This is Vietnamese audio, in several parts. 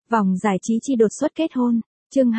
Vòng giải trí chi đột xuất kết hôn. Chương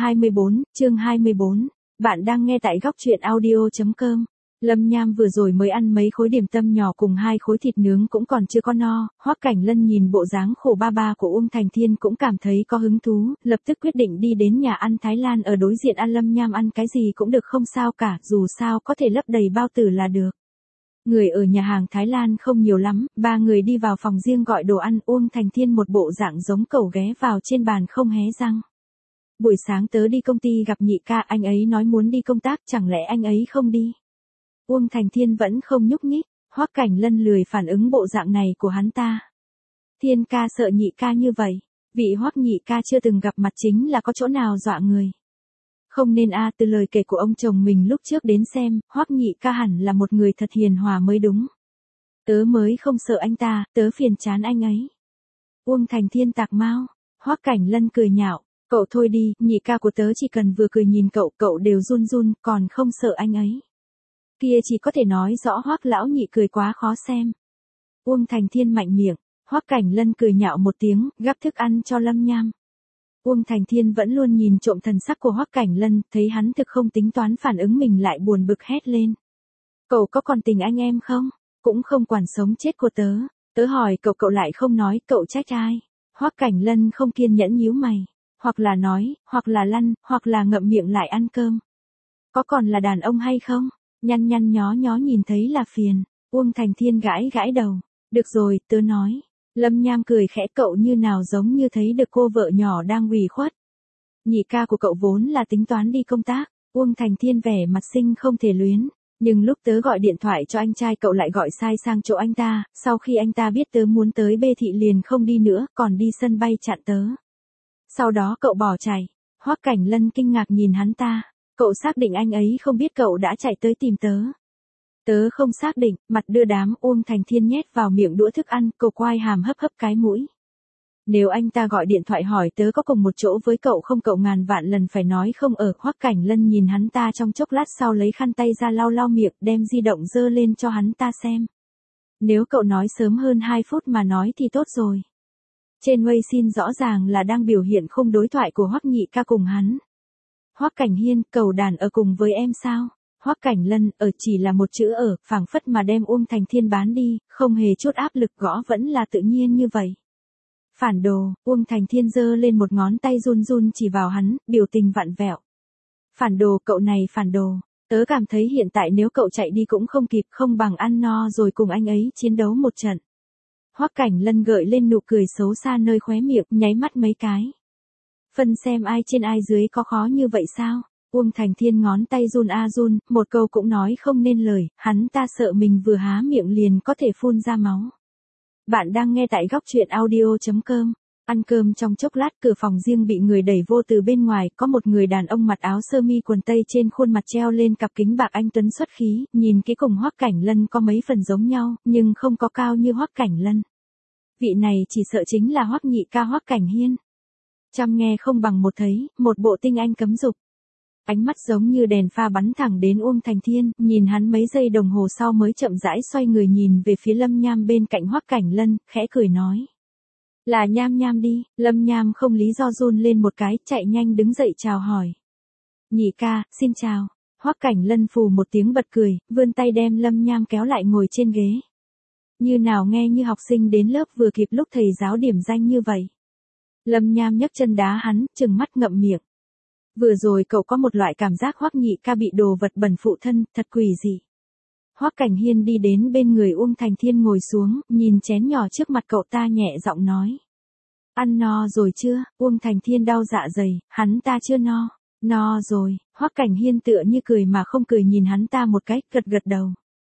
24. Bạn đang nghe tại góc truyện audio.com. Lâm Nham vừa rồi mới ăn mấy khối điểm tâm nhỏ cùng 2 khối thịt nướng cũng còn chưa có no. Hoắc Cảnh Lân nhìn bộ dáng khổ ba ba của Uông Thành Thiên cũng cảm thấy có hứng thú, lập tức quyết định đi đến nhà ăn Thái Lan ở đối diện ăn. Lâm Nham ăn cái gì cũng được không sao cả, dù sao có thể lấp đầy bao tử là được. Người ở nhà hàng Thái Lan không nhiều lắm, 3 người đi vào phòng riêng gọi đồ ăn. Uông Thành Thiên một bộ dạng giống cẩu ghé vào trên bàn không hé răng. Buổi sáng tớ đi công ty gặp nhị ca, anh ấy nói muốn đi công tác, chẳng lẽ anh ấy không đi? Uông Thành Thiên vẫn không nhúc nhích. Hoắc Cảnh Lân lười phản ứng bộ dạng này của hắn ta. Thiên ca sợ nhị ca như vậy. Vị Hoắc nhị ca chưa từng gặp mặt chính là có chỗ nào dọa người. Không nên từ lời kể của ông chồng mình lúc trước đến xem, Hoắc nhị ca hẳn là một người thật hiền hòa mới đúng. Tớ mới không sợ anh ta, tớ phiền chán anh ấy. Uông Thành Thiên tạc mau. Hoắc Cảnh Lân cười nhạo, cậu thôi đi, nhị ca của tớ chỉ cần vừa cười nhìn cậu đều run run, còn không sợ anh ấy. Kia chỉ có thể nói rõ Hoắc lão nhị cười quá khó xem. Uông Thành Thiên mạnh miệng. Hoắc Cảnh Lân cười nhạo một tiếng, gắp thức ăn cho Lâm Nham. Uông Thành Thiên vẫn luôn nhìn trộm thần sắc của Hoắc Cảnh Lân, thấy hắn thực không tính toán phản ứng mình lại buồn bực hét lên. Cậu có còn tình anh em không? Cũng không quản sống chết của tớ. Tớ hỏi cậu lại không nói, cậu trách ai? Hoắc Cảnh Lân không kiên nhẫn nhíu mày. Hoặc là nói, hoặc là lăn, hoặc là ngậm miệng lại ăn cơm. Có còn là đàn ông hay không? Nhăn nhó nhìn thấy là phiền. Uông Thành Thiên gãi đầu. Được rồi, tớ nói. Lâm Nham cười khẽ, cậu như nào giống như thấy được cô vợ nhỏ đang ủy khuất. Nhị ca của cậu vốn là tính toán đi công tác. Uông Thành Thiên vẻ mặt sinh không thể luyến. Nhưng lúc tớ gọi điện thoại cho anh trai cậu lại gọi sai sang chỗ anh ta, sau khi anh ta biết tớ muốn tới B thị liền không đi nữa, còn đi sân bay chặn tớ. Sau đó cậu bỏ chạy. Hoắc Cảnh Lân kinh ngạc nhìn hắn ta. Cậu xác định anh ấy không biết cậu đã chạy tới tìm tớ? Tớ không xác định, mặt đưa đám. Uông Thành Thiên nhét vào miệng đũa thức ăn, cậu quai hàm hấp cái mũi. Nếu anh ta gọi điện thoại hỏi tớ có cùng một chỗ với cậu không, cậu ngàn vạn lần phải nói không ở. Hoắc Cảnh Lân nhìn hắn ta trong chốc lát sau lấy khăn tay ra lau miệng, đem di động giơ lên cho hắn ta xem. Nếu cậu nói sớm hơn 2 phút mà nói thì tốt rồi. Trên Weixin rõ ràng là đang biểu hiện khung đối thoại của Hoắc nhị ca cùng hắn. Hoắc Cảnh Hiên, cầu đàn ở cùng với em sao? Hoắc Cảnh Lân, ở chỉ là một chữ ở, phảng phất mà đem Uông Thành Thiên bán đi, không hề chút áp lực, gõ vẫn là tự nhiên như vậy. Phản đồ. Uông Thành Thiên giơ lên một ngón tay run chỉ vào hắn, biểu tình vặn vẹo. Phản đồ, cậu này phản đồ. Tớ cảm thấy hiện tại nếu cậu chạy đi cũng không kịp, không bằng ăn no rồi cùng anh ấy chiến đấu một trận. Hoắc Cảnh Lân gợi lên nụ cười xấu xa nơi khóe miệng, nháy mắt mấy cái. Phân xem ai trên ai dưới, có khó như vậy sao? Uông Thành Thiên ngón tay run, một câu cũng nói không nên lời, hắn ta sợ mình vừa há miệng liền có thể phun ra máu. Bạn đang nghe tại góc truyện audio.com. Ăn cơm trong chốc lát, cửa phòng riêng bị người đẩy vô từ bên ngoài, có một người đàn ông mặc áo sơ mi quần tây, trên khuôn mặt treo lên cặp kính bạc anh tuấn xuất khí, nhìn kỹ cùng Hoắc Cảnh Lân có mấy phần giống nhau, nhưng không có cao như Hoắc Cảnh Lân. Vị này chỉ sợ chính là Hoắc nhị ca Hoắc Cảnh Hiên. Chăm nghe không bằng một thấy, một bộ tinh anh cấm dục. Ánh mắt giống như đèn pha bắn thẳng đến Uông Thành Thiên, nhìn hắn mấy giây đồng hồ sau mới chậm rãi xoay người nhìn về phía Lâm Nham bên cạnh Hoắc Cảnh Lân, khẽ cười nói. Là Nham đi. Lâm Nham không lý do run lên một cái, chạy nhanh đứng dậy chào hỏi. Nhị ca, xin chào. Hoắc Cảnh Lân phù một tiếng bật cười, vươn tay đem Lâm Nham kéo lại ngồi trên ghế. Như nào nghe như học sinh đến lớp vừa kịp lúc thầy giáo điểm danh như vậy. Lâm Nham nhấc chân đá hắn, trừng mắt ngậm miệng. Vừa rồi cậu có một loại cảm giác Hoắc nhị ca bị đồ vật bẩn phụ thân, thật quỷ dị. Hoắc Cảnh Hiên đi đến bên người Uông Thành Thiên ngồi xuống, nhìn chén nhỏ trước mặt cậu ta nhẹ giọng nói. Ăn no rồi chưa? Uông Thành Thiên đau dạ dày, hắn ta chưa no. No rồi. Hoắc Cảnh Hiên tựa như cười mà không cười nhìn hắn ta một cái, gật đầu.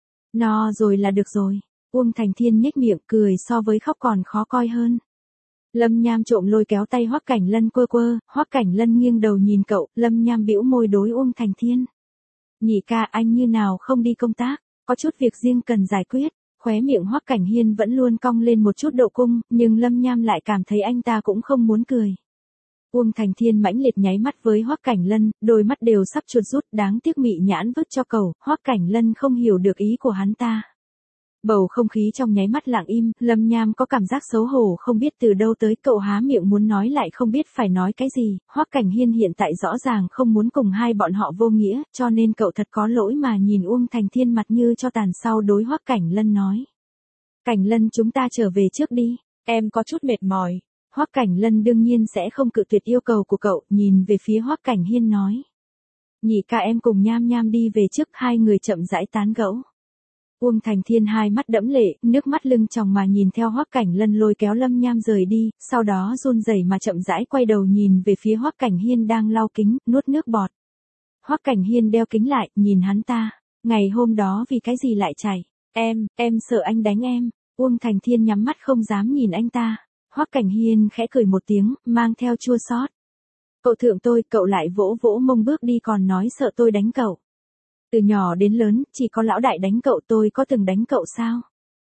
No rồi là được rồi. Uông Thành Thiên nhếch miệng cười, so với khóc còn khó coi hơn. Lâm Nham trộm lôi kéo tay Hoắc Cảnh Lân quơ, Hoắc Cảnh Lân nghiêng đầu nhìn cậu, Lâm Nham bĩu môi đối Uông Thành Thiên. Nhị ca, anh như nào không đi công tác, có chút việc riêng cần giải quyết. Khóe miệng Hoắc Cảnh Hiên vẫn luôn cong lên một chút độ cung, nhưng Lâm Nham lại cảm thấy anh ta cũng không muốn cười. Uông Thành Thiên mãnh liệt nháy mắt với Hoắc Cảnh Lân, đôi mắt đều sắp chuột rút, đáng tiếc mị nhãn vứt cho cậu, Hoắc Cảnh Lân không hiểu được ý của hắn ta. Bầu không khí trong nháy mắt lặng im, Lâm Nham có cảm giác xấu hổ không biết từ đâu tới, cậu há miệng muốn nói lại không biết phải nói cái gì. Hoắc Cảnh Hiên hiện tại rõ ràng không muốn cùng hai bọn họ vô nghĩa, cho nên cậu thật có lỗi mà nhìn Uông Thành Thiên mặt như cho tàn, sau đối Hoắc Cảnh Lân nói. Cảnh Lân, chúng ta trở về trước đi, em có chút mệt mỏi. Hoắc Cảnh Lân đương nhiên sẽ không cự tuyệt yêu cầu của cậu, nhìn về phía Hoắc Cảnh Hiên nói. Nhị ca, em cùng Nham Nham đi về trước. Hai người chậm rãi tán gẫu. Uông Thành Thiên hai mắt đẫm lệ, nước mắt lưng tròng mà nhìn theo Hoắc Cảnh Lân lôi kéo Lâm Nham rời đi, sau đó run rẩy mà chậm rãi quay đầu nhìn về phía Hoắc Cảnh Hiên đang lau kính, nuốt nước bọt. Hoắc Cảnh Hiên đeo kính lại, nhìn hắn ta. Ngày hôm đó vì cái gì lại chảy? Em sợ anh đánh em. Uông Thành Thiên nhắm mắt không dám nhìn anh ta. Hoắc Cảnh Hiên khẽ cười một tiếng, mang theo chua xót. Cậu thượng tôi, cậu lại vỗ vỗ mông bước đi còn nói sợ tôi đánh cậu. Từ nhỏ đến lớn, chỉ có lão đại đánh cậu, tôi có từng đánh cậu sao?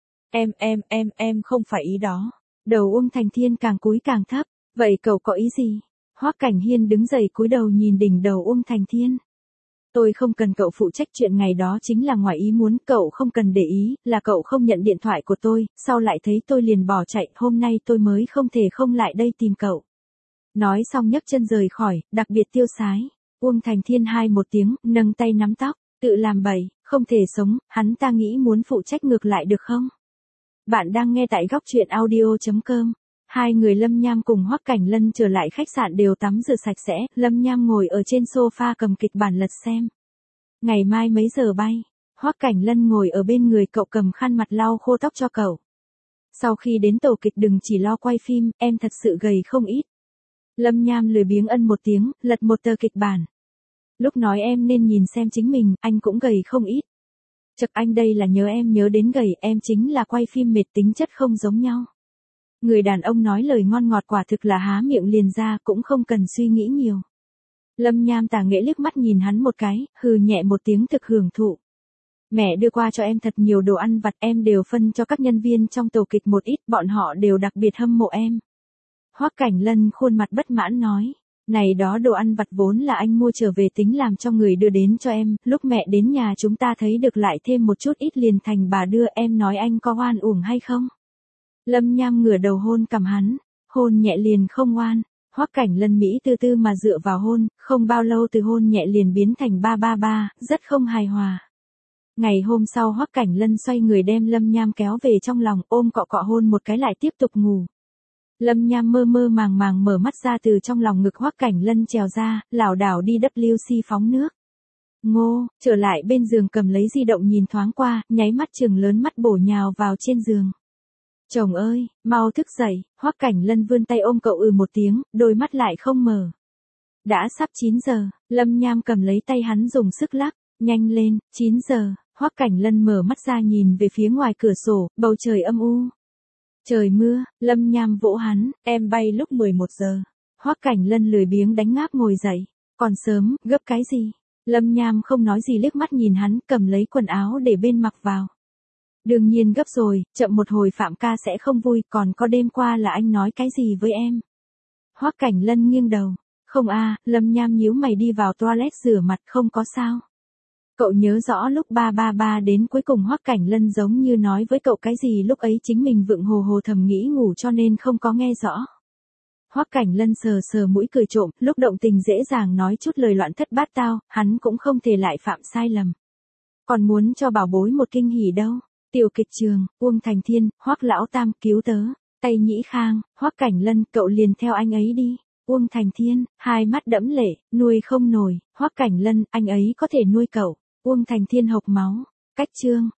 Em không phải ý đó. Đầu Uông Thành Thiên càng cúi càng thấp. Vậy cậu có ý gì? Hoắc Cảnh Hiên đứng dậy cúi đầu nhìn đỉnh đầu Uông Thành Thiên. Tôi không cần cậu phụ trách, chuyện ngày đó chính là ngoài ý muốn, cậu không cần để ý, là cậu không nhận điện thoại của tôi, sau lại thấy tôi liền bỏ chạy, hôm nay tôi mới không thể không lại đây tìm cậu. Nói xong nhấc chân rời khỏi, đặc biệt tiêu sái. Uông Thành Thiên hai một tiếng, nâng tay nắm tóc, tự làm bậy, không thể sống, hắn ta nghĩ muốn phụ trách ngược lại được không? Bạn đang nghe tại góc truyện audio.com. Hai người Lâm Nham cùng Hoắc Cảnh Lân trở lại khách sạn đều tắm rửa sạch sẽ, Lâm Nham ngồi ở trên sofa cầm kịch bản lật xem. Ngày mai mấy giờ bay? Hoắc Cảnh Lân ngồi ở bên người cậu cầm khăn mặt lau khô tóc cho cậu. Sau khi đến tổ kịch đừng chỉ lo quay phim, em thật sự gầy không ít. Lâm Nham lười biếng ân một tiếng, lật một tờ kịch bản. Lúc nói em nên nhìn xem chính mình, anh cũng gầy không ít. Chật, anh đây là nhớ em nhớ đến gầy, em chính là quay phim mệt, tính chất không giống nhau. Người đàn ông nói lời ngon ngọt quả thực là há miệng liền ra, cũng không cần suy nghĩ nhiều. Lâm Nham tà nghệ liếc mắt nhìn hắn một cái, hừ nhẹ một tiếng thực hưởng thụ. Mẹ đưa qua cho em thật nhiều đồ ăn vặt, em đều phân cho các nhân viên trong tổ kịch một ít, bọn họ đều đặc biệt hâm mộ em. Hoắc Cảnh Lân khuôn mặt bất mãn nói. Này đó đồ ăn vặt vốn là anh mua trở về tính làm cho người đưa đến cho em, lúc mẹ đến nhà chúng ta thấy được lại thêm một chút ít liền thành bà đưa, em nói anh có oan uổng hay không? Lâm Nham ngửa đầu hôn cằm hắn, hôn nhẹ liền không oan. Hoắc Cảnh Lân Mỹ từ từ mà dựa vào hôn, không bao lâu từ hôn nhẹ liền biến thành ba ba ba, rất không hài hòa. Ngày hôm sau Hoắc Cảnh Lân xoay người đem Lâm Nham kéo về trong lòng, ôm cọ cọ hôn một cái lại tiếp tục ngủ. Lâm Nham mơ mơ màng màng mở mắt ra từ trong lòng ngực Hoắc Cảnh Lân trèo ra, lảo đảo đi WC phóng nước. Ngô, trở lại bên giường cầm lấy di động nhìn thoáng qua, nháy mắt trừng lớn mắt bổ nhào vào trên giường. Chồng ơi, mau thức dậy, Hoắc Cảnh Lân vươn tay ôm cậu một tiếng, đôi mắt lại không mở. Đã sắp 9 giờ, Lâm Nham cầm lấy tay hắn dùng sức lắc, nhanh lên, 9 giờ, Hoắc Cảnh Lân mở mắt ra nhìn về phía ngoài cửa sổ, bầu trời âm u. Trời mưa, Lâm Nham vỗ hắn, em bay lúc 11 giờ. Hoắc Cảnh Lân lười biếng đánh ngáp ngồi dậy, còn sớm, gấp cái gì? Lâm Nham không nói gì liếc mắt nhìn hắn, cầm lấy quần áo để bên mặc vào. Đương nhiên gấp rồi, chậm một hồi Phạm ca sẽ không vui, còn có đêm qua là anh nói cái gì với em? Hoắc Cảnh Lân nghiêng đầu, không Lâm Nham nhíu mày đi vào toilet rửa mặt, không có sao. Cậu nhớ rõ lúc 333 đến cuối cùng Hoắc Cảnh Lân giống như nói với cậu cái gì lúc ấy chính mình vượng hồ hồ thầm nghĩ ngủ cho nên không có nghe rõ. Hoắc Cảnh Lân sờ sờ mũi cười trộm, lúc động tình dễ dàng nói chút lời loạn thất bát tao, hắn cũng không thể lại phạm sai lầm. Còn muốn cho bảo bối một kinh hỉ đâu. Tiểu kịch trường, Uông Thành Thiên, Hoắc Lão Tam, cứu tớ, Tây Nhĩ Khang, Hoắc Cảnh Lân, cậu liền theo anh ấy đi. Uông Thành Thiên, hai mắt đẫm lệ, nuôi không nổi, Hoắc Cảnh Lân, anh ấy có thể nuôi cậu. Uông Thành Thiên hộc máu. Cách chương.